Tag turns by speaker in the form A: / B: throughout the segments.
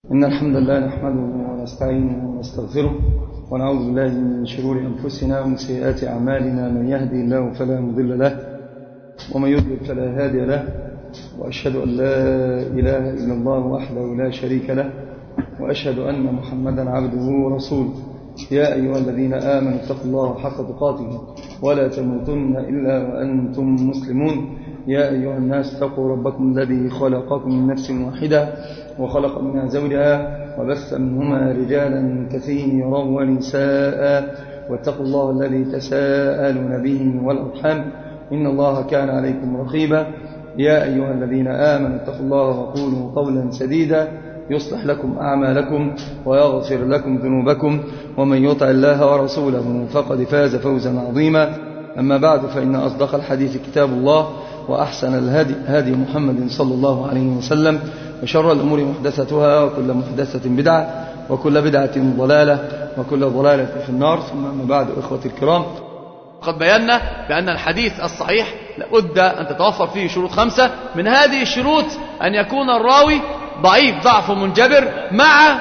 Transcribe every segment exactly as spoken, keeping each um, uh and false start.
A: إن الحمد لله نحمده ونستعينه ونستغفره ونعوذ بالله من شرور أنفسنا ومن سيئات أعمالنا. من يهدي الله فلا مضل له ومن يضلل فلا هادي له، وأشهد أن لا إله إلا الله وحده لا شريك له، وأشهد أن محمدا عبده ورسوله. يا أيها الذين آمنوا اتقوا الله حق تقاته ولا تموتن إلا وأنتم مسلمون. يا أيها الناس اتقوا ربكم الذي خلقكم من نفس واحدة وخلق منها زوجها وبث منهما رجالا كثيرا ونساء، واتقوا الله الذي تساءلون به والأرحام إن الله كان عليكم رقيبا. يا أيها الذين آمنوا اتقوا الله وقولوا قولا سديدا يصلح لكم أعمالكم ويغفر لكم ذنوبكم، ومن يطع الله ورسوله فقد فاز فوزا عظيما. أما بعد، فإن أصدق الحديث كتاب الله، وأحسن الهدي هدي محمد صلى الله عليه وسلم، وشر الأمور محدثتها، وكل محدثة بدعة، وكل بدعة ضلالة، وكل ضلالة في النار. ثم أما بعد، إخوتي الكرام،
B: قد بينا بأن الحديث الصحيح لابد أن تتوفر فيه شروط خمسة. من هذه الشروط أن يكون الراوي ضعيف ضعف منجبر، مع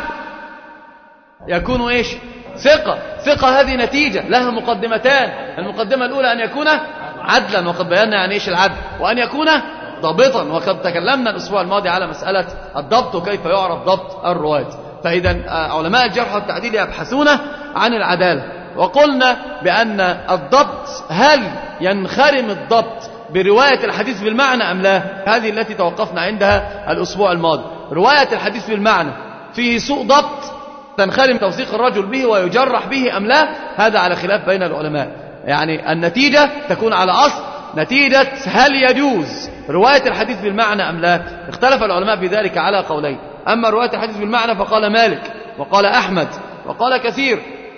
B: يكون إيش؟ ثقة. ثقة هذه نتيجة لها مقدمتان. المقدمة الأولى أن يكون عدلا، وقد بينا يعني إيش العدل، وأن يكون ضابطا، وقد تكلمنا الأسبوع الماضي على مسألة الضبط وكيف يعرف ضبط الرواة. فإذا علماء الجرح والتعديل يبحثون عن العدالة، وقلنا بأن الضبط هل ينخرم الضبط برواية الحديث بالمعنى أم لا؟ هذه التي توقفنا عندها الأسبوع الماضي. رواية الحديث بالمعنى فيه سوء ضبط تنخرم توثيق الرجل به ويجرح به أم لا؟ هذا على خلاف بين العلماء. يعني النتيجة تكون على أصل نتيجة هل يجوز رواية الحديث بالمعنى أم لا. اختلف العلماء في ذلك على قولين. أما رواية الحديث بالمعنى فقال مالك وقال أحمد وقال كثير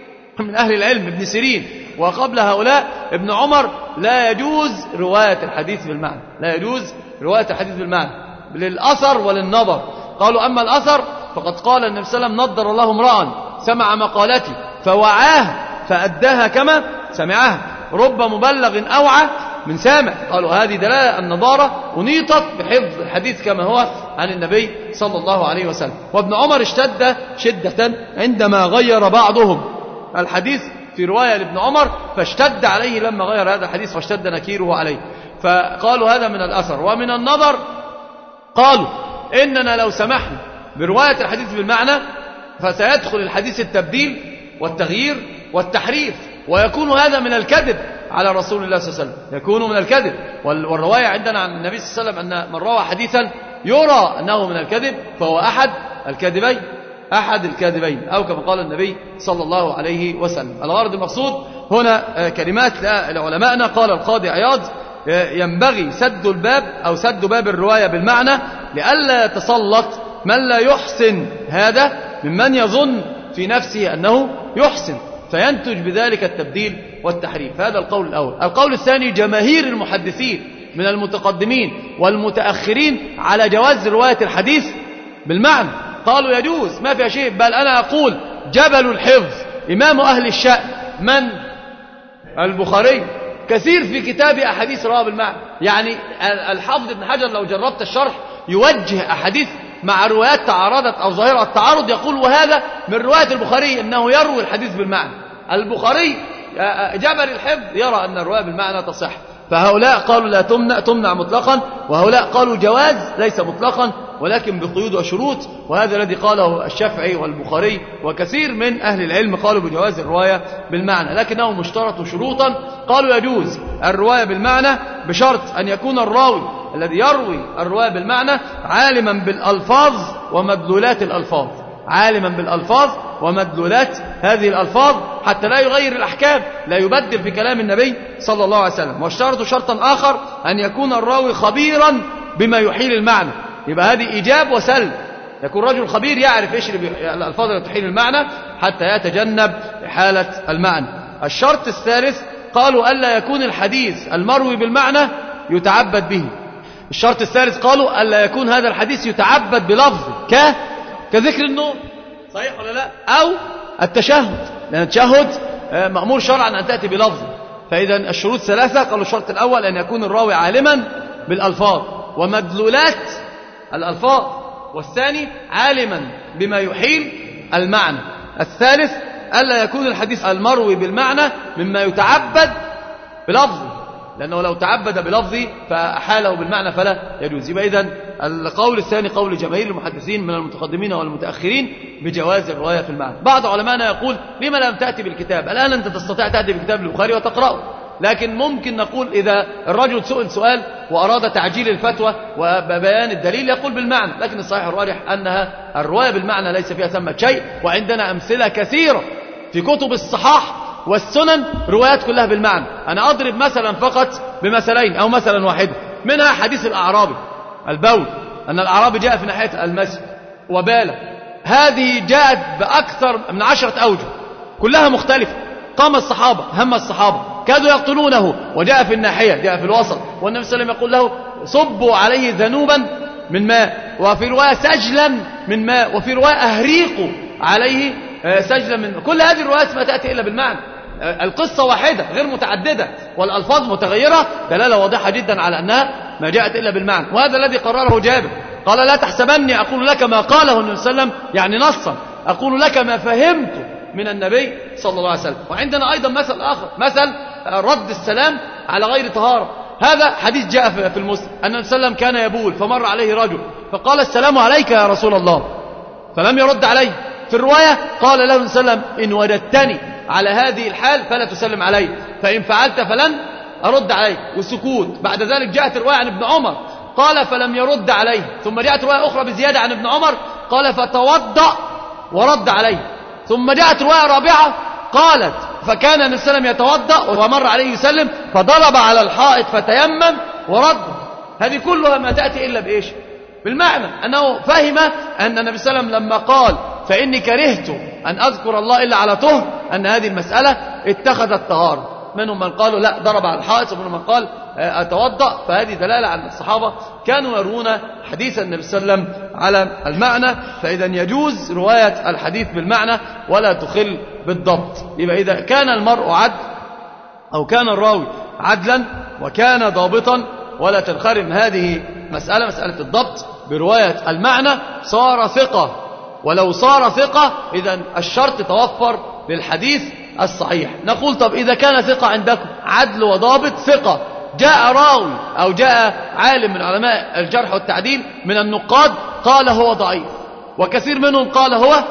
B: من أهل العلم، ابن سيرين، وقبل هؤلاء ابن عمر، لا يجوز رواية الحديث بالمعنى، لا يجوز رواية الحديث بالمعنى للأثر وللنظر. قالوا أما الأثر فقد قال النبي صلى الله عليه وسلم: نضر الله امرأ سمع مقالتي فوعاها فأداها كما سمعها، رب مبلغ أوعى من سامع. قالوا هذه دلالة النضارة أنيطت بحفظ الحديث كما هو عن النبي صلى الله عليه وسلم. وابن عمر اشتد شدة عندما غير بعضهم الحديث في رواية لابن عمر، فاشتد عليه لما غير هذا الحديث، فاشتد نكيره عليه. فقالوا هذا من الأثر. ومن النظر قالوا إننا لو سمحنا برواية الحديث بالمعنى فسيدخل الحديث التبديل والتغيير والتحريف، ويكون هذا من الكذب على رسول الله صلى الله عليه وسلم، يكون من الكذب. والرواية عندنا عن النبي صلى الله عليه وسلم أن من روى حديثا يرى أنه من الكذب فهو أحد الكاذبين، أحد الكاذبين، أو كما قال النبي صلى الله عليه وسلم. الغرض المقصود هنا كلمات لعلمائنا. قال القاضي عياض: ينبغي سد الباب أو سد باب الرواية بالمعنى لئلا يتسلط من لا يحسن هذا ممن يظن في نفسه أنه يحسن، فينتج بذلك التبديل والتحريف. هذا القول الأول. القول الثاني: جماهير المحدثين من المتقدمين والمتأخرين على جواز رواية الحديث بالمعنى، قالوا يجوز ما فيها شيء. بل أنا أقول جبل الحفظ إمام أهل الشأن من؟ البخاري، كثير في كتاب أحاديث رواه بالمعنى. يعني الحافظ ابن حجر لو جربت الشرح يوجه أحاديث مع روايات تعارضت أو ظاهرة التعارض، يقول وهذا من رواية البخاري أنه يروي الحديث بالمعنى. البخاري جبل الحفظ يرى أن الرواية بالمعنى تصح. فهؤلاء قالوا لا تمنع تمنع مطلقا، وهؤلاء قالوا جواز ليس مطلقا ولكن بقيود وشروط. وهذا الذي قاله الشافعي والبخاري وكثير من أهل العلم، قالوا بجواز الرواية بالمعنى، لكنه مشترط شروطا. قالوا يجوز الرواية بالمعنى بشرط أن يكون الراوي الذي يروي الرواية بالمعنى عالما بالألفاظ ومدلولات الألفاظ، عالما بالألفاظ ومدلولات هذه الألفاظ، حتى لا يغير الأحكام، لا يبدل في كلام النبي صلى الله عليه وسلم. واشترطوا شرطا آخر: أن يكون الراوي خبيرا بما يحيل المعنى. يبقى هذه إيجاب وسلب، يكون رجل خبير يعرف إيش الألفاظ التي تحيل المعنى حتى يتجنب حالة المعنى. الشرط الثالث قالوا ألا يكون الحديث المروي بالمعنى يتعبد به. الشرط الثالث قالوا ألا يكون هذا الحديث يتعبد بلفظ ك كذكر النوم، صحيح ولا لا؟ أو التشهد، لأن التشهد مأمور شرعا أن تأتي بلفظ. فإذا الشروط ثلاثة. قالوا الشرط الأول أن يكون الراوي عالما بالألفاظ ومدلولات الألفاظ، والثاني عالما بما يحيل المعنى. الثالث ألا يكون الحديث المروي بالمعنى مما يتعبد بلفظه، لأنه لو تعبد بلفظه فأحاله بالمعنى فلا يجوز. يبقى إذن القول الثاني قول جماهير المحدثين من المتقدمين والمتأخرين بجواز الرواية في المعنى. بعض علماءنا يقول لما لم تأتي بالكتاب؟ الآن أنت تستطيع تأتي بكتاب البخاري وتقرأه، لكن ممكن نقول إذا الرجل سئل سؤال وأراد تعجيل الفتوى وبيان الدليل يقول بالمعنى، لكن الصحيح الراجح أنها الرواية بالمعنى ليس فيها ثمة شيء، وعندنا أمثلة كثيرة في كتب الصحاح والسنن روايات كلها بالمعنى. أنا أضرب مثلا فقط بمثلين أو مثلا واحدة، منها حديث الأعرابي البول، أن الأعرابي جاء في ناحية المسجد وبال، هذه جاءت بأكثر من عشرة أوجه كلها مختلفة. قام الصحابة هم الصحابة كادوا يقتلونه وجاء في الناحية جاء في الوسط، والنبي صلى الله عليه وسلم يقول له صبوا عليه ذنوبا من ماء، وفي رواية سجلا من ماء، وفي رواية أهريقوا عليه سجلا من. كل هذه الروايات ما تأتي إلا بالمعنى، القصة واحدة غير متعددة والألفاظ متغيرة، دلالة واضحة جدا على أنها ما جاءت إلا بالمعنى. وهذا الذي قرره جابر، قال لا تحسبني أقول لك ما قاله النبي صلى الله عليه وسلم يعني نصا، أقول لك ما فهمت من النبي صلى الله عليه وسلم. وعندنا أيضا مثل آخر، مثل رد السلام على غير طهارة. هذا حديث جاء في المسلم أن النبي صلى الله عليه وسلم كان يبول فمر عليه رجل فقال السلام عليك يا رسول الله، فلم يرد عليه. في الرواية قال له النبي صلى الله عليه وسلم إن وجدتني على هذه الحال فلا تسلم علي، فإن فعلت فلن أرد عليك، وسكوت. بعد ذلك جاءت رواية عن ابن عمر قال فلم يرد عليه، ثم جاءت رواية أخرى بزيادة عن ابن عمر قال فتوضأ ورد عليه، ثم جاءت رواية رابعة قالت فكان النبي صلى الله عليه وسلم يتوضأ ومر عليه يسلم فضرب على الحائط فتيمم ورد. هذه كلها ما تأتي إلا بإيش؟ بالمعنى، أنه فهم أن النبي صلى الله عليه وسلم لما قال فإني كرهت أن أذكر الله إلا على طهر أن هذه المسألة اتخذت طهارة. منهم من قالوا لا ضرب على الحائط، ومنهم من قال أتوضأ. فهذه دلالة على الصحابة كانوا يرون حديث النبي صلى الله عليه وسلم على المعنى، فإذا يجوز رواية الحديث بالمعنى ولا تخل بالضبط. يبقى إذا كان المرء عدل أو كان الراوي عدلا وكان ضابطا ولا تنخرم هذه مسألة مسألة الضبط برواية المعنى صار ثقة، ولو صار ثقة إذا الشرط توفر للحديث الصحيح. نقول طب إذا كان ثقة عندكم عدل وضابط ثقة، جاء راوي أو جاء عالم من علماء الجرح والتعديل من النقاد قال هو ضعيف، وكثير منهم قال هو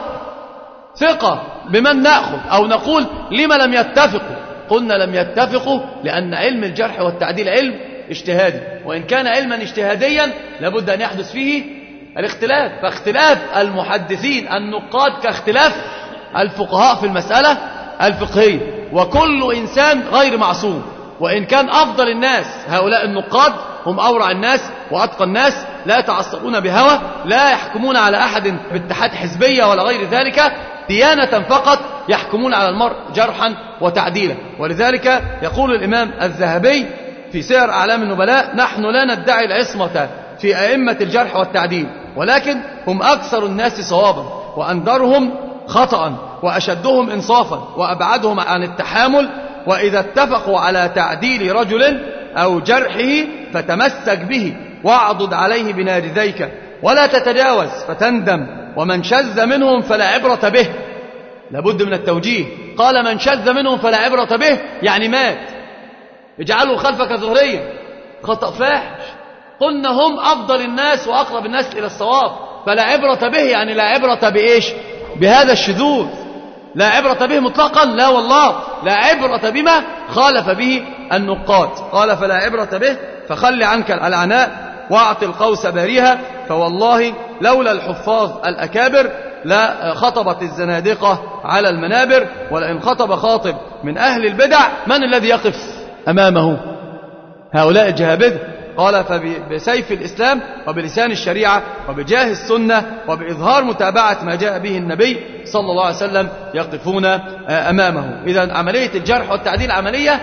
B: ثقة، بمن نأخذ؟ أو نقول لما لم يتفقوا؟ قلنا لم يتفقوا لأن علم الجرح والتعديل علم اجتهادي، وإن كان علما اجتهاديا لابد أن يحدث فيه الاختلاف، فاختلاف المحدثين النقاد كاختلاف الفقهاء في المسألة الفقهية، وكل إنسان غير معصوم. وإن كان أفضل الناس هؤلاء النقاد هم أورع الناس وأتقى الناس، لا يتعصبون بهوى، لا يحكمون على أحد باتحاد حزبية ولا غير ذلك، ديانة فقط يحكمون على المرء جرحا وتعديلا. ولذلك يقول الإمام الذهبي في سير أعلام النبلاء نحن لا ندعي العصمة في أئمة الجرح والتعديل، ولكن هم أكثر الناس صوابا وأندرهم خطأ وأشدهم إنصافا وأبعدهم عن التحامل، وإذا اتفقوا على تعديل رجل أو جرحه فتمسك به واعضد عليه بناجذيك ولا تتجاوز فتندم، ومن شذ منهم فلا عبرة به. لابد من التوجيه، قال من شذ منهم فلا عبرة به يعني مات، اجعله خلفك ظهريا، خطأ فاحش. قلنا هم أفضل الناس وأقرب الناس إلى الصواب، فلا عبرة به يعني لا عبرة بإيش؟ بهذا الشذوذ، لا عبرة به مطلقا، لا والله، لا عبرة بما خالف به النقاد. قال فلا عبرة به فخل عنك العناء واعط القوس باريها، فوالله لولا الحفاظ الأكابر لا خطبت الزنادقة على المنابر، ولئن خطب خاطب من أهل البدع من الذي يقف أمامه؟ هؤلاء الجهابذة. قال فبسيف الإسلام وبلسان الشريعة وبجاه السنة وبإظهار متابعة ما جاء به النبي صلى الله عليه وسلم يقفون أمامه. إذن عملية الجرح والتعديل عملية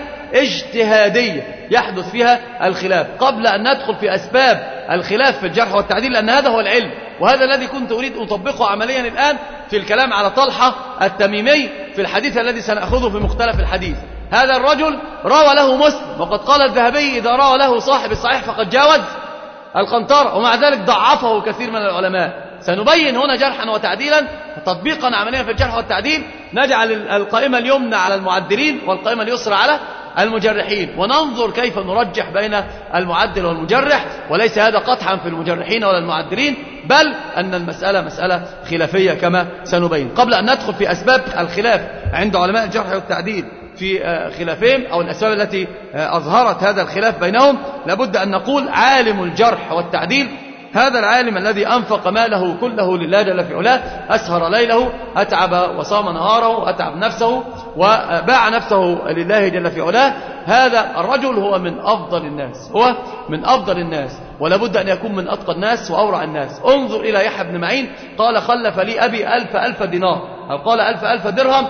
B: اجتهادية يحدث فيها الخلاف. قبل أن ندخل في أسباب الخلاف في الجرح والتعديل، لأن هذا هو العلم، وهذا الذي كنت أريد أن أطبقه عمليا الآن في الكلام على طلحة التميمي في الحديث الذي سنأخذه في مختلف الحديث. هذا الرجل روى له مسلم، وقد قال الذهبي إذا روى له صاحب الصحيح فقد جاوز القنطرة، ومع ذلك ضعفه كثير من العلماء. سنبين هنا جرحا وتعديلا تطبيقا عمليا في الجرح والتعديل. نجعل القائمة اليمنى على المعدلين والقائمة اليسرى على المجرحين، وننظر كيف نرجح بين المعدل والمجرح، وليس هذا قطعا في المجرحين ولا المعدلين، بل أن المسألة مسألة خلافية كما سنبين. قبل أن ندخل في أسباب الخلاف عند علماء الجرح والتعديل في خلافهم أو الأسباب التي أظهرت هذا الخلاف بينهم، لابد أن نقول عالم الجرح والتعديل هذا العالم الذي أنفق ماله كله لله جل في علاه، أسهر ليله، أتعب وصام نهاره، أتعب نفسه وباع نفسه لله جل في علاه، هذا الرجل هو من أفضل الناس، هو من أفضل الناس، ولابد أن يكون من أتقى الناس وأورع الناس. انظر إلى يحيى بن معين قال خلف لي أبي ألف ألف دينار، أو قال ألف ألف درهم،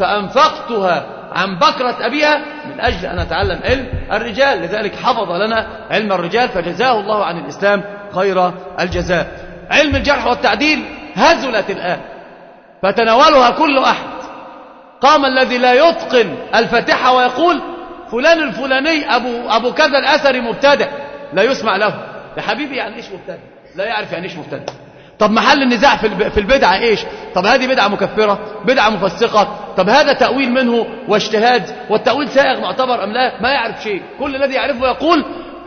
B: فأنفقتها عن بكرة أبيها من أجل أن أتعلم علم الرجال، لذلك حفظ لنا علم الرجال فجزاه الله عن الإسلام خير الجزاء. علم الجرح والتعديل هزلت الآن فتناولها كل أحد. قام الذي لا يتقن الفاتحة ويقول فلان الفلاني أبو, أبو كذا الأثري مبتدع، لا يسمع له. يا حبيبي يعني إيش مبتدع؟ لا يعرف يعني إيش مبتدع. طب محل النزاع في البدعة إيش؟ طب هذه بدعة مكفرة، بدعة مفسقة، طب هذا تأويل منه واجتهاد، والتأويل سائغ معتبر أم لا؟ ما يعرف شيء، كل الذي يعرفه يقول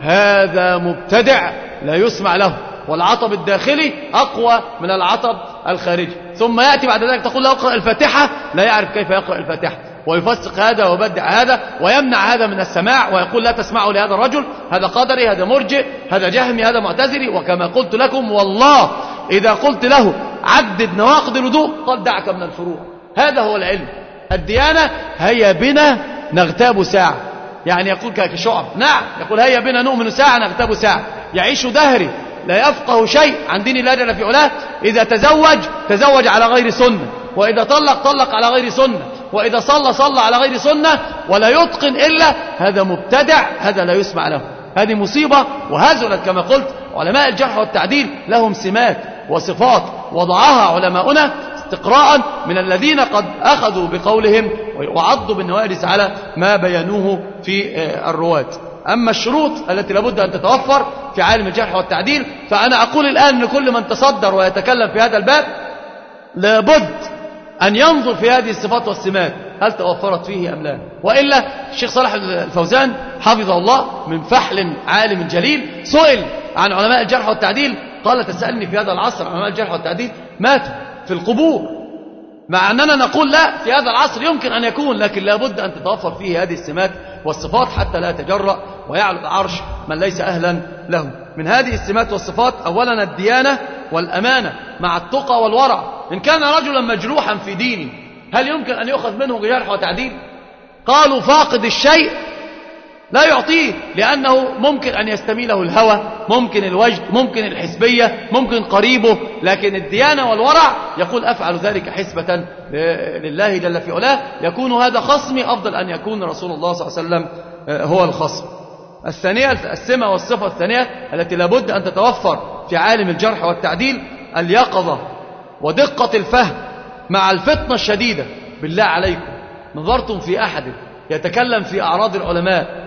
B: هذا مبتدع لا يسمع له، والعطب الداخلي أقوى من العطب الخارجي. ثم يأتي بعد ذلك تقول له اقرأ الفاتحة، لا يعرف كيف يقرأ الفاتحة، ويفسق هذا ويبدع هذا ويمنع هذا من السماع، ويقول لا تسمعوا لهذا الرجل، هذا قدري، هذا مرجئ، هذا جهمي، هذا معتزلي. وكما قلت لكم والله إذا قلت له عدد نواقض الوضوء قال دعك من الفروع. هذا هو العلم. الديانة هيا بنا نغتاب ساعة، يعني يقول كشعب، نعم يقول هيا بنا نؤمن ساعة نغتاب ساعة. يعيش دهري لا يفقه شيء عن دين الله جل في علاه، إذا تزوج تزوج على غير سنة، وإذا طلق طلق على غير سنة، وإذا صلى صلى على غير سنة، ولا يتقن إلا هذا مبتدع، هذا لا يسمع له. هذه مصيبة وهزلت. كما قلت علماء الجرح والتعديل لهم سمات وصفات وضعها علماؤنا استقراء من الذين قد أخذوا بقولهم وعضوا بالنوارس على ما بيانوه في الرواة. أما الشروط التي لابد أن تتوفر في عالم الجرح والتعديل، فأنا أقول الآن لكل من تصدر ويتكلم في هذا الباب لابد أن ينظر في هذه الصفات والسمات هل توفرت فيه أم لا، وإلا الشيخ صالح الفوزان حفظه الله من فحل عالم جليل سئل عن علماء الجرح والتعديل قال تسألني في هذا العصر علماء الجرح والتعديل ماتوا في القبور، مع أننا نقول لا في هذا العصر يمكن أن يكون، لكن لابد أن تتوفر فيه هذه السمات والصفات حتى لا يتجرأ ويعلو العرش من ليس أهلا له. من هذه السمات والصفات أولا الديانة والأمانة مع التقى والورع. إن كان رجلا مجروحا في دينه هل يمكن أن يؤخذ منه جرح وتعديل؟ قالوا فاقد الشيء لا يعطيه، لأنه ممكن أن يستميله الهوى، ممكن الوجد، ممكن الحسبية، ممكن قريبه، لكن الديانة والورع يقول أفعل ذلك حسبة لله جل في علاه، يكون هذا خصمي أفضل أن يكون رسول الله صلى الله عليه وسلم هو الخصم. الثانية السمة والصفة الثانية التي لابد أن تتوفر في عالم الجرح والتعديل اليقظة ودقة الفهم مع الفتنة الشديدة. بالله عليكم نظرتم في أحد يتكلم في أعراض العلماء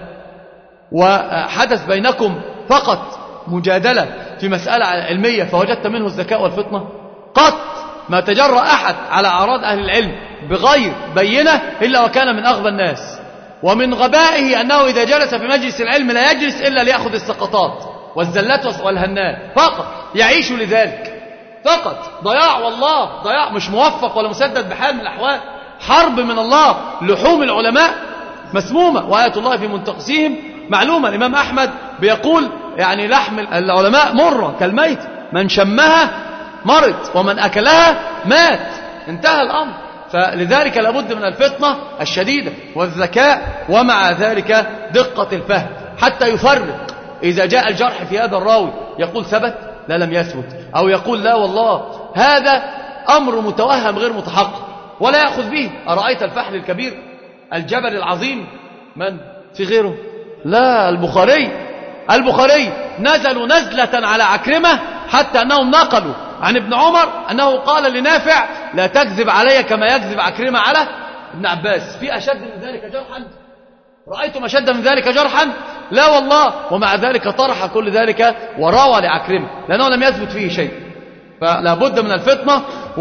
B: وحدث بينكم فقط مجادلة في مسألة علمية فوجدت منه الذكاء والفطنة؟ قط ما تجرأ أحد على أعراض أهل العلم بغير بينة إلا وكان من أغبى الناس. ومن غبائه أنه إذا جلس في مجلس العلم لا يجلس إلا ليأخذ السقطات والزلات والهنات فقط، يعيش لذلك فقط. ضياع والله، ضياع، مش موفق ولا مسدد بحال من الأحوال. حرب من الله. لحوم العلماء مسمومة وآية الله في منتقصيهم معلومة. الإمام أحمد بيقول يعني لحم العلماء مرة كالميت، من شمها مرض ومن أكلها مات، انتهى الأمر. فلذلك لابد من الفطنة الشديدة والذكاء، ومع ذلك دقة الفهم حتى يفرق. إذا جاء الجرح في هذا الراوي يقول ثبت لا لم يثبت، أو يقول لا والله هذا أمر متوهم غير متحقق ولا يأخذ به. أرأيت الفحل الكبير الجبل العظيم من في غيره؟ لا، البخاري. البخاري نزلوا نزلة على عكرمة حتى أنهم نقلوا عن ابن عمر أنه قال لنافع لا تكذب علي كما يكذب عكرمة على ابن عباس. في أشد من ذلك جرحا؟ رأيتم أشد من ذلك جرحا؟ لا والله. ومع ذلك طرح كل ذلك وراوى لعكرمة لأنه لم يثبت فيه شيء. فلا بد من الفطنة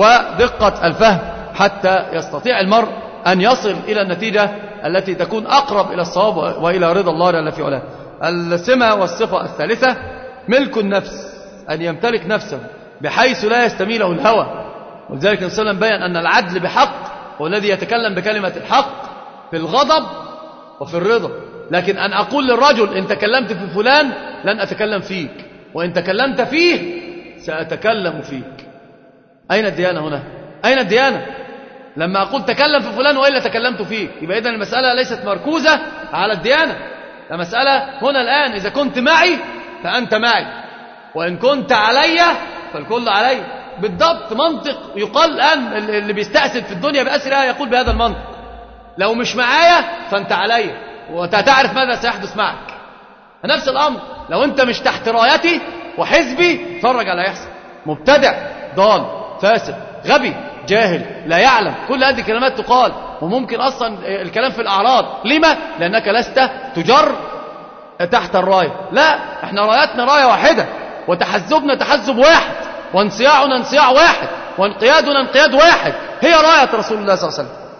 B: ودقة الفهم حتى يستطيع المرء أن يصل إلى النتيجة التي تكون أقرب إلى الصواب وإلى رضا الله جل في علاه. السمة والصفة الثالثة ملك النفس، أن يمتلك نفسه بحيث لا يستميله الهوى. ولذلك النبي صلى الله عليه وسلم بيّن أن العدل بحق هو الذي يتكلم بكلمة الحق في الغضب وفي الرضا. لكن أن أقول للرجل إن تكلمت في فلان لن أتكلم فيك، وإن تكلمت فيه سأتكلم فيك. أين الديانة هنا؟ أين الديانة؟ لما أقول تكلم في فلان وإلا تكلمت فيك، يبقى إذن المسألة ليست مركوزة على الديانة. المسألة هنا الآن إذا كنت معي فأنت معي، وإن كنت علي فالكل علي. بالضبط منطق يقال الآن اللي بيستأسد في الدنيا بأسرها يقول بهذا المنطق: لو مش معايا فأنت علي وتعرف ماذا سيحدث معك. نفس الأمر لو أنت مش تحت رايتي وحزبي اتفرج على يحصل. مبتدع ضال فاسد غبي جاهل لا يعلم، كل هذه الكلمات تقال، وممكن أصلا الكلام في الأعراض. لما؟ لأنك لست تجر تحت الراية. لا، احنا رايتنا راية واحدة، وتحزبنا تحزب واحد، وانصياعنا انصياع واحد، وانقيادنا انقياد واحد، هي راية رسول الله صلى الله عليه وسلم.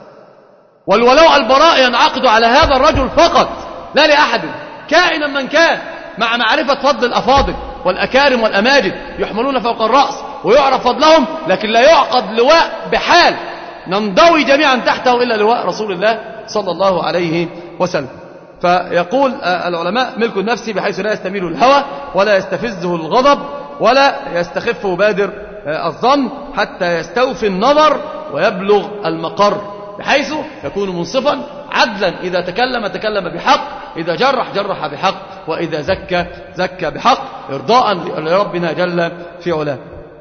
B: والولاء البراء ينعقد على هذا الرجل فقط، لا لأحد كائنا من كان، مع معرفة فضل الأفاضل والأكارم والأماجد يحملون فوق الرأس ويعرف فضلهم، لكن لا يعقد لواء بحال ننضوي جميعا تحته إلا لواء رسول الله صلى الله عليه وسلم. فيقول العلماء: ملك النفس بحيث لا يستميل الهوى ولا يستفزه الغضب ولا يستخفه بادر الظن حتى يستوفي النظر ويبلغ المقر، بحيث يكون منصفا عدلا. إذا تكلم تكلم بحق، إذا جرح جرح بحق، وإذا زكى زكى بحق، إرضاء لربنا جل في علاه.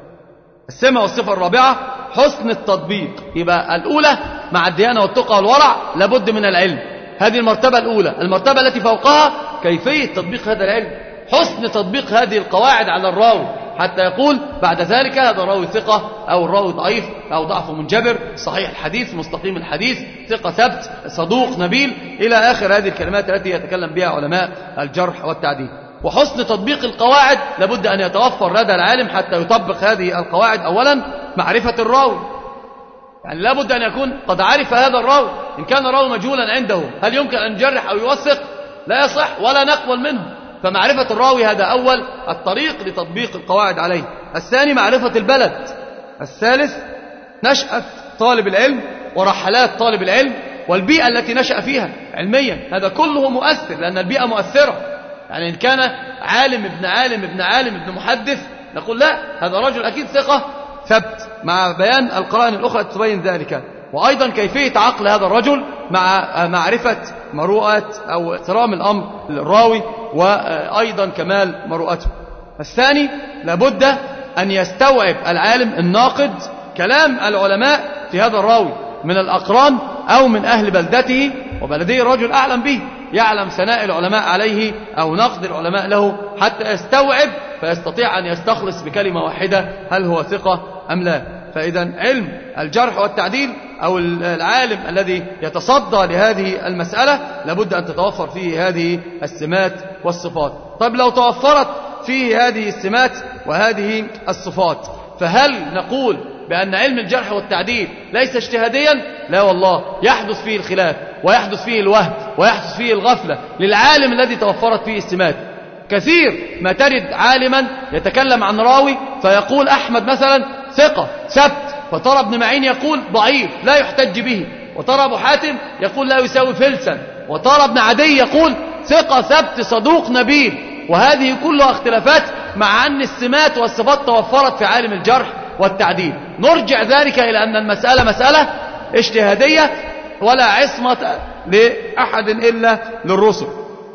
B: السمة والصفة الرابعة حسن التطبيق. يبقى الأولى مع الديانة والتقى والورع لابد من العلم، هذه المرتبة الأولى. المرتبة التي فوقها كيفية تطبيق هذا العلم، حسن تطبيق هذه القواعد على الراوي، حتى يقول بعد ذلك هذا الراوي ثقة أو الراوي ضعيف أو ضعف منجبر، صحيح الحديث، مستقيم الحديث، ثقة ثبت، صدوق نبيل، إلى آخر هذه الكلمات التي يتكلم بها علماء الجرح والتعديل. وحسن تطبيق القواعد لابد أن يتوفر لدى العالم حتى يطبق هذه القواعد. أولا معرفة الراوي، يعني لابد أن يكون قد عرف هذا الراوي. إن كان راوي مجهولا عنده هل يمكن أن يجرح أو يوثق؟ لا يصح ولا نقبل منه. فمعرفة الراوي هذا أول الطريق لتطبيق القواعد عليه. الثاني معرفة البلد. الثالث نشأة طالب العلم ورحلات طالب العلم والبيئة التي نشأ فيها علميا، هذا كله مؤثر لأن البيئة مؤثرة. يعني إن كان عالم ابن عالم ابن عالم ابن محدث نقول لا، هذا رجل أكيد ثقة ثبت، مع بيان القرائن الأخرى تبين ذلك. وأيضا كيفية عقل هذا الرجل مع معرفة مروءة أو احترام الأمر للراوي، وأيضا كمال مروءته. الثاني لابد أن يستوعب العالم الناقد كلام العلماء في هذا الراوي من الأقران أو من أهل بلدته، وبلديه الرجل أعلم به، يعلم ثناء العلماء عليه أو نقد العلماء له، حتى يستوعب فيستطيع أن يستخلص بكلمة واحدة هل هو ثقة أم لا. فإذا علم الجرح والتعديل أو العالم الذي يتصدى لهذه المسألة لابد أن تتوفر فيه هذه السمات والصفات. طيب لو توفرت فيه هذه السمات وهذه الصفات، فهل نقول بأن علم الجرح والتعديل ليس اجتهاديا؟ لا والله، يحدث فيه الخلاف ويحدث فيه الوهم ويحدث فيه الغفلة للعالم الذي توفرت فيه السمات. كثير ما تجد عالما يتكلم عن راوي فيقول أحمد مثلا ثقة ثبت، وترى ابن معين يقول ضعيف لا يحتج به، وترى أبو حاتم يقول لا يساوي فلسا، وترى ابن عدي يقول ثقة ثبت صدوق نبيل. وهذه كلها اختلافات مع أن السمات والصفات توفرت في عالم الجرح والتعديل. نرجع ذلك إلى أن المسألة مسألة اجتهادية ولا عصمة لأحد إلا للرسل.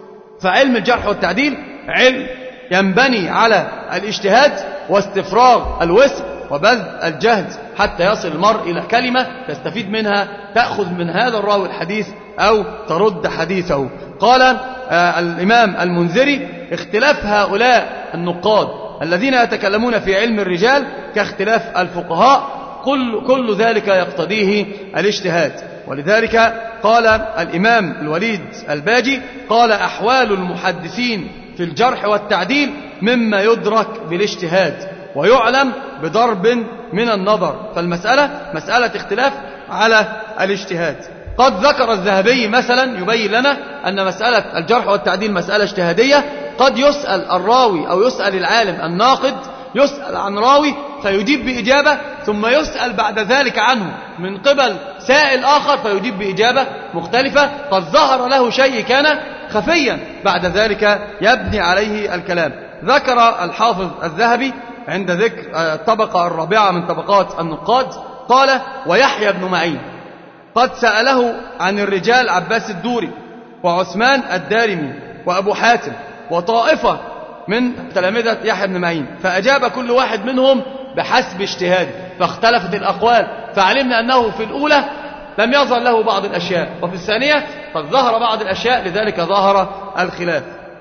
B: فعلم الجرح والتعديل علم ينبني على الاجتهاد واستفراغ الوسع وبذل الجهد حتى يصل المرء إلى كلمة تستفيد منها، تأخذ من هذا الراوي الحديث أو ترد حديثه. قال آه الإمام المنذري: اختلاف هؤلاء النقاد الذين يتكلمون في علم الرجال كاختلاف الفقهاء، كل, كل ذلك يقتضيه الاجتهاد. ولذلك قال الإمام الوليد الباجي: قال أحوال المحدثين في الجرح والتعديل مما يدرك بالاجتهاد، ويعلم بضرب من النظر. فالمسألة مسألة اختلاف على الاجتهاد. قد ذكر الذهبي مثلا يبين لنا أن مسألة الجرح والتعديل مسألة اجتهادية. قد يسأل الراوي أو يسأل العالم الناقد، يسأل عن راوي فيجيب بإجابة، ثم يسأل بعد ذلك عنه من قبل سائل آخر فيجيب بإجابة مختلفة. قد ظهر له شيء كان خفيا، بعد ذلك يبني عليه الكلام. ذكر الحافظ الذهبي عند ذكر الطبقة الرابعة من طبقات النقاد قال: ويحيى بن معين قد سأله عن الرجال عباس الدوري وعثمان الدارمي وأبو حاتم وطائفة من تلامذة يحيى بن معين، فأجاب كل واحد منهم بحسب اجتهاده، فاختلفت الأقوال، فعلمنا أنه في الأولى لم يظهر له بعض الأشياء، وفي الثانية قد ظهر بعض الأشياء، لذلك ظهر الخلاف.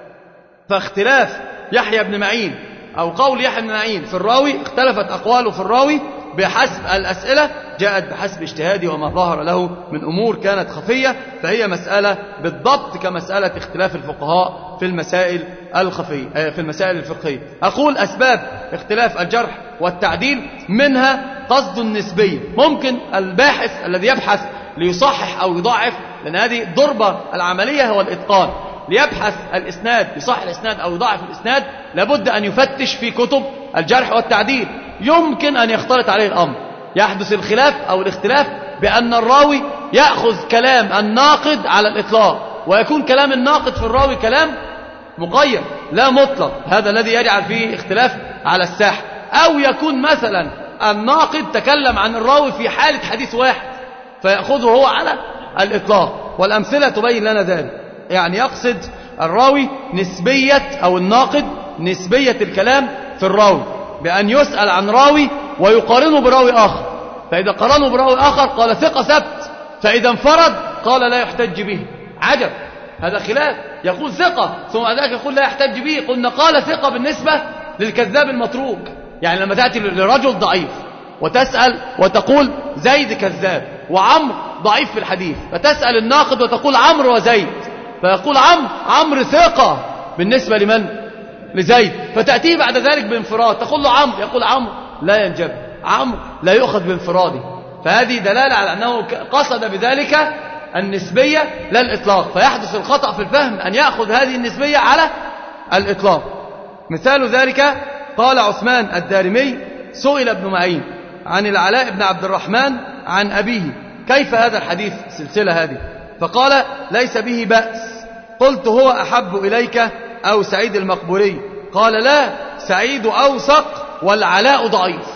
B: فاختلاف يحيى بن معين أو قول يحيى بن معين في الراوي، اختلفت أقواله في الراوي بحسب الأسئلة، جاءت بحسب اجتهاده وما ظهر له من أمور كانت خفية، فهي مسألة بالضبط كمسألة اختلاف الفقهاء في المسائل الخفية في المسائل الفقهية. أقول أسباب اختلاف الجرح والتعديل منها قصد النسبية. ممكن الباحث الذي يبحث ليصحح أو يضاعف، لأن هذه ضربة العملية هو الإتقان، ليبحث الإسناد يصحح الإسناد أو يضاعف الإسناد لابد أن يفتش في كتب الجرح والتعديل. يمكن أن يختلط عليه الأمر، يحدث الخلاف أو الاختلاف بأن الراوي يأخذ كلام الناقد على الإطلاق، ويكون كلام الناقد في الراوي كلام مقيد لا مطلق، هذا الذي يجعل فيه اختلاف على الساحة. أو يكون مثلا الناقد تكلم عن الراوي في حالة حديث واحد فيأخذه هو على الإطلاق، والأمثلة تبين لنا ذلك. يعني يقصد الراوي نسبية أو الناقد نسبية الكلام في الراوي، بأن يسأل عن راوي ويقارنه براوي آخر، فإذا قارنه براوي آخر قال ثقة ثبت، فإذا انفرد قال لا يحتج به. عجب، هذا خلاف. يقول ثقة ثم ذاك يقول لا يحتج به. قلنا قال ثقة بالنسبة للكذاب المتروك. يعني لما تأتي لرجل ضعيف وتسأل وتقول زيد كذاب وعمر ضعيف في الحديث، فتسأل الناقد وتقول عمرو وزيد، فيقول عمرو عمرو ثقة بالنسبة لمن؟ لزيد، فتأتيه بعد ذلك بانفراد تقول له عمرو، يقول عمرو لا ينجب، عمرو لا يؤخذ بانفراده. فهذه دلالة على أنه قصد بذلك النسبية لا الإطلاق، فيحدث الخطأ في الفهم أن يأخذ هذه النسبية على الإطلاق. مثال ذلك قال عثمان الدارمي: سئل ابن معين عن العلاء بن عبد الرحمن عن أبيه كيف هذا الحديث سلسلة هذه، فقال ليس به بأس. قلت هو أحب إليك أو سعيد المقبوري؟ قال لا، سعيد أوثق والعلاء ضعيف.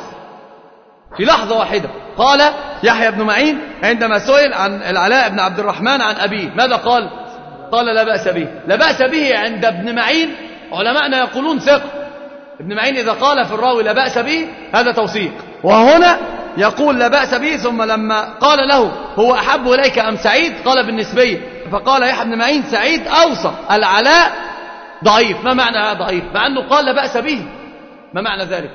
B: في لحظة واحدة قال يحيى بن معين عندما سئل عن العلاء بن عبد الرحمن عن أبيه ماذا قال؟ قال لا بأس به. لا بأس به عند ابن معين علماءنا يقولون ثقة. ابن معين إذا قال في الراوي لا بأس به هذا توثيق، وهنا يقول لا بأس به، ثم لما قال له هو أحب إليك أم سعيد قال بالنسبية، فقال يحيى بن معين سعيد أوثق، العلاء ضعيف. ما معنى ضعيف مع أنه قال لا بأس به؟ ما معنى ذلك؟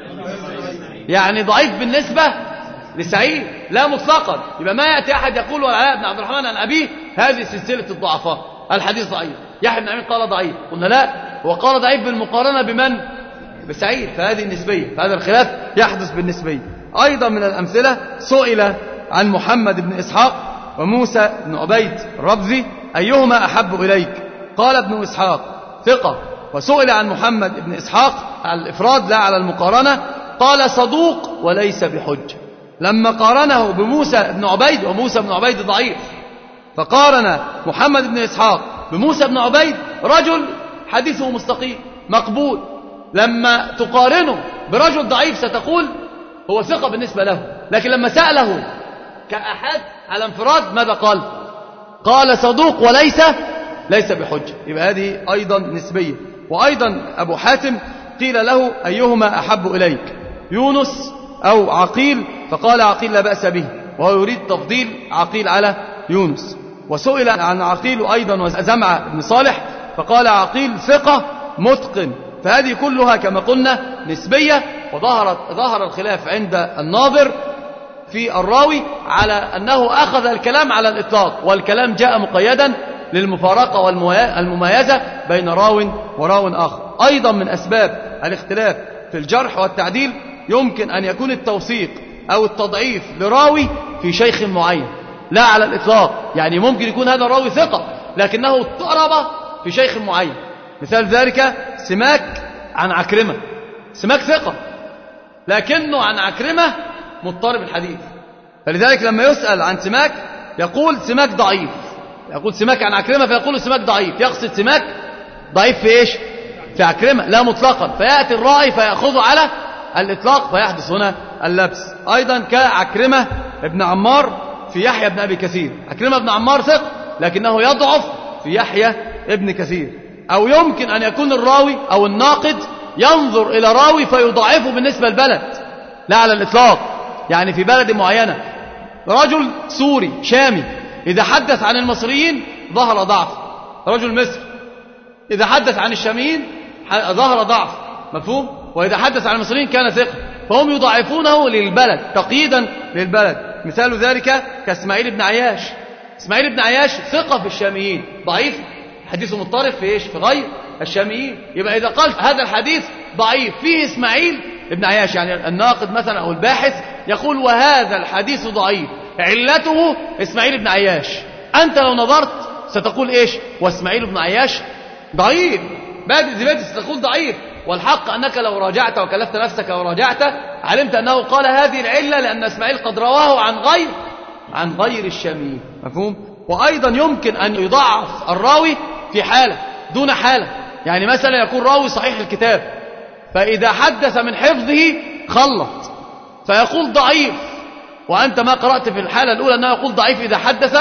B: يعني ضعيف بالنسبة لسعيد لا مطلقا. يبقى ما يأتي أحد يقول العلاء بن عبد الرحمن عن أبيه هذه سلسلة الضعفاء، الحديث ضعيف. يحيى بن معين قال ضعيف، قلنا لا، هو قال ضعيف بالمقارنة بمن؟ بسعيد، فهذه النسبية، فهذا الخلاف يحدث بالنسبية. أيضا من الأمثلة سئل عن محمد بن إسحاق وموسى بن عبيد الربزي أيهما أحب إليك؟ قال ابن إسحاق ثقة. وسئل عن محمد بن إسحاق على الإفراد لا على المقارنة، قال صدوق وليس بحج. لما قارنه بموسى بن عبيد، وموسى بن عبيد ضعيف، فقارن محمد بن إسحاق بموسى بن عبيد رجل حديثه مستقيم مقبول. لما تقارنه برجل ضعيف ستقول هو ثقة بالنسبة له، لكن لما سأله كأحد على انفراد ماذا قال؟ قال صدوق وليس ليس بحجة. يبقى هذه أيضا نسبية. وأيضا أبو حاتم قيل له أيهما أحب إليك، يونس أو عقيل؟ فقال عقيل لا بأس به، وهو يريد تفضيل عقيل على يونس. وسئل عن عقيل أيضا وزمعة بن صالح، فقال عقيل ثقة متقن. فهذه كلها كما قلنا نسبية، وظهرت ظهر الخلاف عند الناظر في الراوي على أنه أخذ الكلام على الإطلاق، والكلام جاء مقيدا للمفارقة والمميزة بين راو وراو آخر. أيضا من أسباب الاختلاف في الجرح والتعديل يمكن أن يكون التوثيق أو التضعيف لراوي في شيخ معين، لا على الإطلاق. يعني ممكن يكون هذا الراوي ثقة لكنه اضطرب في شيخ معين. مثال ذلك سماك عن عكرمة، سماك ثقة لكنه عن عكرمة مضطرب الحديث، فلذلك لما يسأل عن سماك يقول سماك ضعيف، يقول سماك عن عكرمة فيقول سماك ضعيف، يقصد سماك ضعيف في إيش؟ في عكرمة لا مطلقا، فيأتي الراعي فيأخذه على الإطلاق فيحدث هنا اللبس. أيضا كعكرمة ابن عمار في يحيى ابن أبي كثير، عكرمة ابن عمار ثقة لكنه يضعف في يحيى ابن كثير. أو يمكن أن يكون الراوي أو الناقد ينظر إلى راوي فيضعفه بالنسبة للبلد، لا على الإطلاق. يعني في بلد معينة رجل سوري شامي إذا حدث عن المصريين ظهر ضعف، رجل مصر إذا حدث عن الشاميين ظهر ضعف، مفهوم؟ وإذا حدث عن المصريين كان ثقة، فهم يضعفونه للبلد تقييدا للبلد. مثال ذلك كاسماعيل بن عياش، اسماعيل بن عياش ثقة في الشاميين ضعيف، حديثه مضطرب في إيش؟ في غير الشاميين. يبقى إذا قال هذا الحديث ضعيف فيه اسماعيل ابن عياش، يعني الناقد مثلا أو الباحث يقول وهذا الحديث ضعيف علته اسماعيل بن عياش، أنت لو نظرت ستقول إيش؟ واسماعيل بن عياش ضعيف، بادئ زبادي ستقول ضعيف، والحق أنك لو راجعت وكلفت نفسك وراجعت علمت أنه قال هذه العلة لأن اسماعيل قد رواه عن غير عن غير الشاميين، مفهوم؟ وأيضا يمكن أن يضعف الراوي في حالة دون حالة، يعني مثلا يكون راوي صحيح الكتاب فإذا حدث من حفظه خلط فيقول ضعيف، وأنت ما قرأت في الحالة الأولى أنه يقول ضعيف إذا حدث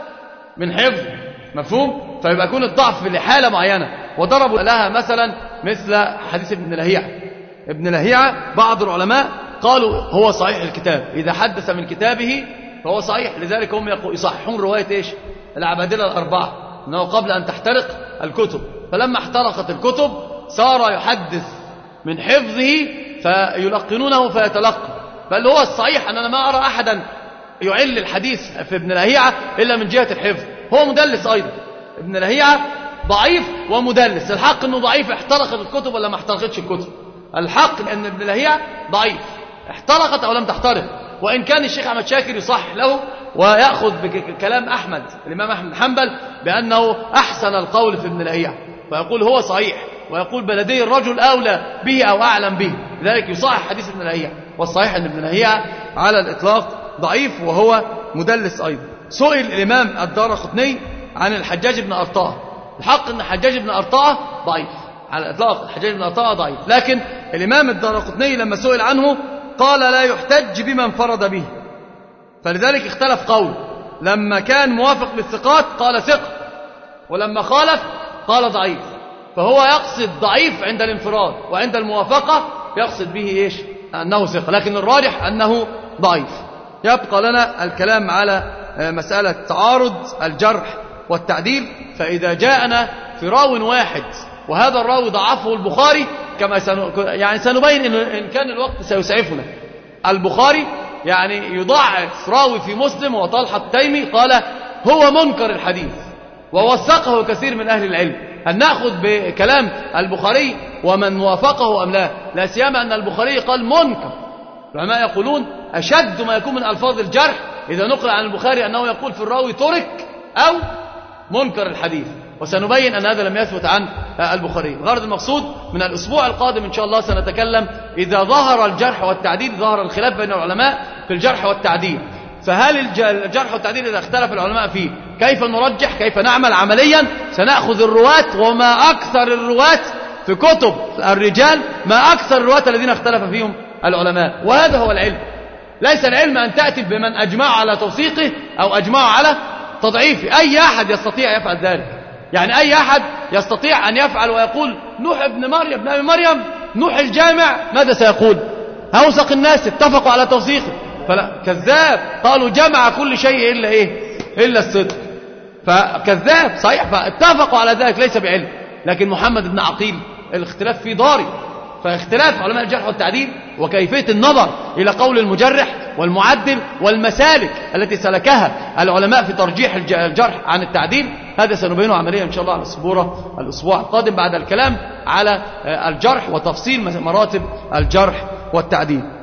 B: من حفظ، مفهوم؟ فيبقى يكون الضعف في حالة معينة. وضربوا لها مثلا مثل حديث ابن لهيعة، ابن لهيعة بعض العلماء قالوا هو صحيح الكتاب، إذا حدث من كتابه فهو صحيح، لذلك هم يصححون رواية إيش؟ العبادلة الأربعة، أنه قبل أن تحترق الكتب، فلما احترقت الكتب صار يحدث من حفظه فيلقنونه فيتلقى، بل هو الصحيح أن أنا ما أرى أحدا يعل الحديث في ابن لهيعة إلا من جهة الحفظ، هو مدلس أيضا، ابن لهيعة ضعيف ومدلس. الحق أنه ضعيف احترقت الكتب ولا ما احترقتش الكتب؟ الحق أن ابن لهيعة ضعيف احترقت أو لم تحترق، وإن كان الشيخ أحمد شاكر يصحح له ويأخذ بكلام أحمد الإمام أحمد بن حنبل بأنه أحسن القول في ابن لهيعة، فيقول هو صحيح، ويقول بلدي الرجل أولى به أو أعلم به، لذلك يصحح حديث ابن لهيعة. والصحيح أن ابن لهيعة على الإطلاق ضعيف وهو مدلس أيضا. سئل الإمام الدارقطني عن الحجاج بن أرطاة، الحق أن الحجاج بن أرطاة ضعيف على الإطلاق، الحجاج بن أرطاة ضعيف، لكن الإمام الدارقطني لما سئل عنه قال لا يحتج بما انفرد به، فلذلك اختلف قول، لما كان موافق للثقات قال ثقة، ولما خالف قال ضعيف، فهو يقصد ضعيف عند الانفراد، وعند الموافقة يقصد به إيش؟ أنه ثقة، لكن الراجح أنه ضعيف. يبقى لنا الكلام على مسألة تعارض الجرح والتعديل. فإذا جاءنا في راو واحد وهذا الراوي ضعفه البخاري كما سن... يعني سنبين إن... إن كان الوقت سيسعفنا، البخاري يعني يضعف راوي في مسلم وطلحة التيمي قال هو منكر الحديث، ووثقه كثير من أهل العلم. أن نأخذ بكلام البخاري ومن وافقه أم لا؟ لا سيما أن البخاري قال منكر. العلماء يقولون أشد ما يكون من ألفاظ الجرح إذا نقل عن البخاري أنه يقول في الراوي ترك أو منكر الحديث، وسنبين أن هذا لم يثبت عن البخاري. الغرض المقصود من الأسبوع القادم إن شاء الله سنتكلم إذا ظهر الجرح والتعديل، ظهر الخلاف بين العلماء في الجرح والتعديل، فهل الجرح والتعديل إذا اختلف العلماء فيه كيف نرجح، كيف نعمل عمليا؟ سنأخذ الرواة وما أكثر الرواة في كتب الرجال، ما أكثر الرواة الذين اختلف فيهم العلماء، وهذا هو العلم. ليس العلم أن تأتي بمن أجمع على توثيقه أو أجمع على تضعيفه، أي أحد يستطيع يفعل ذلك، يعني أي أحد يستطيع أن يفعل ويقول نوح ابن مريم ابن أبي مريم نوح الجامع، ماذا سيقول؟ أوثق الناس اتفقوا على توثيقه، فلا كذاب، قالوا جمع كل شيء إلا إيه؟ إلا الصدق، فكذاب صحيح، فاتفقوا على ذلك ليس بعلم. لكن محمد بن عقيل الاختلاف فيه ضاري، فاختلاف علماء الجرح والتعديل وكيفية النظر إلى قول المجرح والمعدل والمسالك التي سلكها العلماء في ترجيح الجرح عن التعديل، هذا سنبينه عمليا إن شاء الله على السبورة الأسبوع القادم بعد الكلام على الجرح وتفصيل مراتب الجرح والتعديل.